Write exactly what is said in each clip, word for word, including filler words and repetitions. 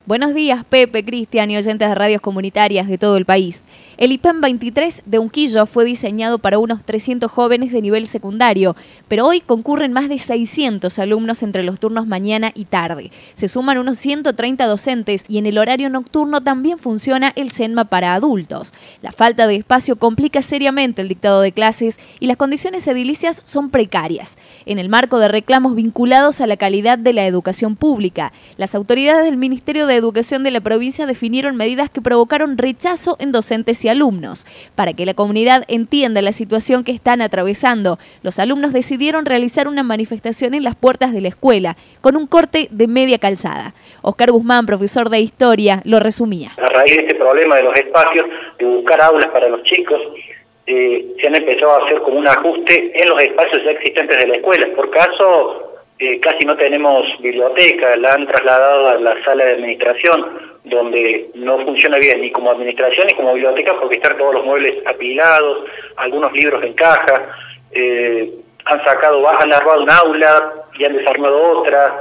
Buenos días, Pepe, Cristian y oyentes de radios comunitarias de todo el país. El I P E M veintitrés de Unquillo fue diseñado para unos trescientos jóvenes de nivel secundario, pero hoy concurren más de seiscientos alumnos entre los turnos mañana y tarde. Se suman unos ciento treinta docentes y en el horario nocturno también funciona el SENMA para adultos. La falta de espacio complica seriamente el dictado de clases y las condiciones edilicias son precarias. En el marco de reclamos vinculados a la calidad de la educación pública, las autoridades del Ministerio de Educación de la provincia definieron medidas que provocaron rechazo en docentes y alumnos. Para que la comunidad entienda la situación que están atravesando, los alumnos decidieron realizar una manifestación en las puertas de la escuela, con un corte de media calzada. Oscar Guzmán, profesor de Historia, lo resumía. A raíz de este problema de los espacios, de buscar aulas para los chicos, eh, se han empezado a hacer como un ajuste en los espacios ya existentes de la escuela. Por caso, Eh, casi no tenemos biblioteca, la han trasladado a la sala de administración, donde no funciona bien ni como administración ni como biblioteca porque están todos los muebles apilados, algunos libros en caja, eh, han sacado, han armado un aula y han desarmado otra,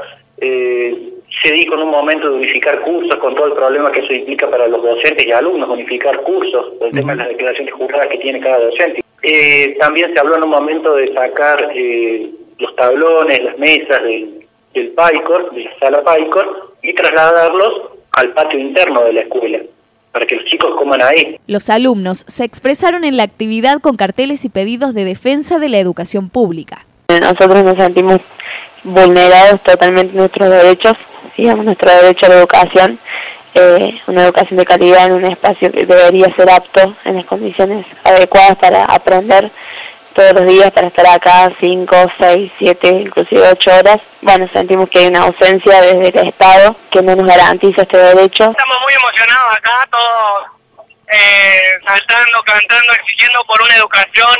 eh, se dijo en un momento de unificar cursos con todo el problema que eso implica para los docentes y alumnos, unificar cursos, el tema de las declaraciones juradas que tiene cada docente. Eh, también se habló en un momento de sacar eh, los tablones, las mesas del, del PAICOR, de la sala PAICOR, y trasladarlos al patio interno de la escuela, para que los chicos coman ahí. Los alumnos se expresaron en la actividad con carteles y pedidos de defensa de la educación pública. Nosotros nos sentimos vulnerados totalmente nuestros derechos, digamos, nuestro derecho a la educación, eh, una educación de calidad en un espacio que debería ser apto, en las condiciones adecuadas para aprender todos los días, para estar acá cinco, seis, siete, inclusive ocho horas. Bueno, sentimos que hay una ausencia desde el Estado que no nos garantiza este derecho. Estamos muy emocionados acá, todos eh, saltando, cantando, exigiendo por una educación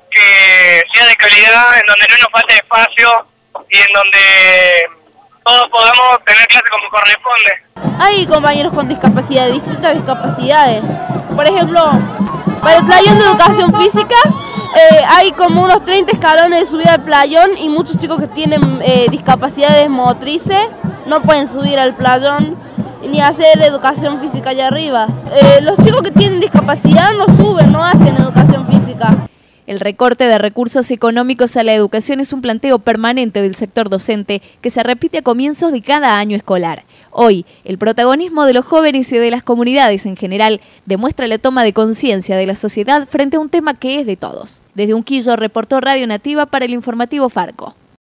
que sea de calidad, en donde no nos falte espacio y en donde todos podamos tener clase como corresponde. Hay compañeros con discapacidad, distintas discapacidades. Por ejemplo, para el playón de educación física, Eh, hay como unos treinta escalones de subida al playón y muchos chicos que tienen eh, discapacidades motrices no pueden subir al playón ni hacer educación física allá arriba. Eh, los chicos que tienen discapacidad no suben, no hacen educación física. El recorte de recursos económicos a la educación es un planteo permanente del sector docente que se repite a comienzos de cada año escolar. Hoy, el protagonismo de los jóvenes y de las comunidades en general demuestra la toma de conciencia de la sociedad frente a un tema que es de todos. Desde Unquillo reportó Radio Nativa para el informativo Farco.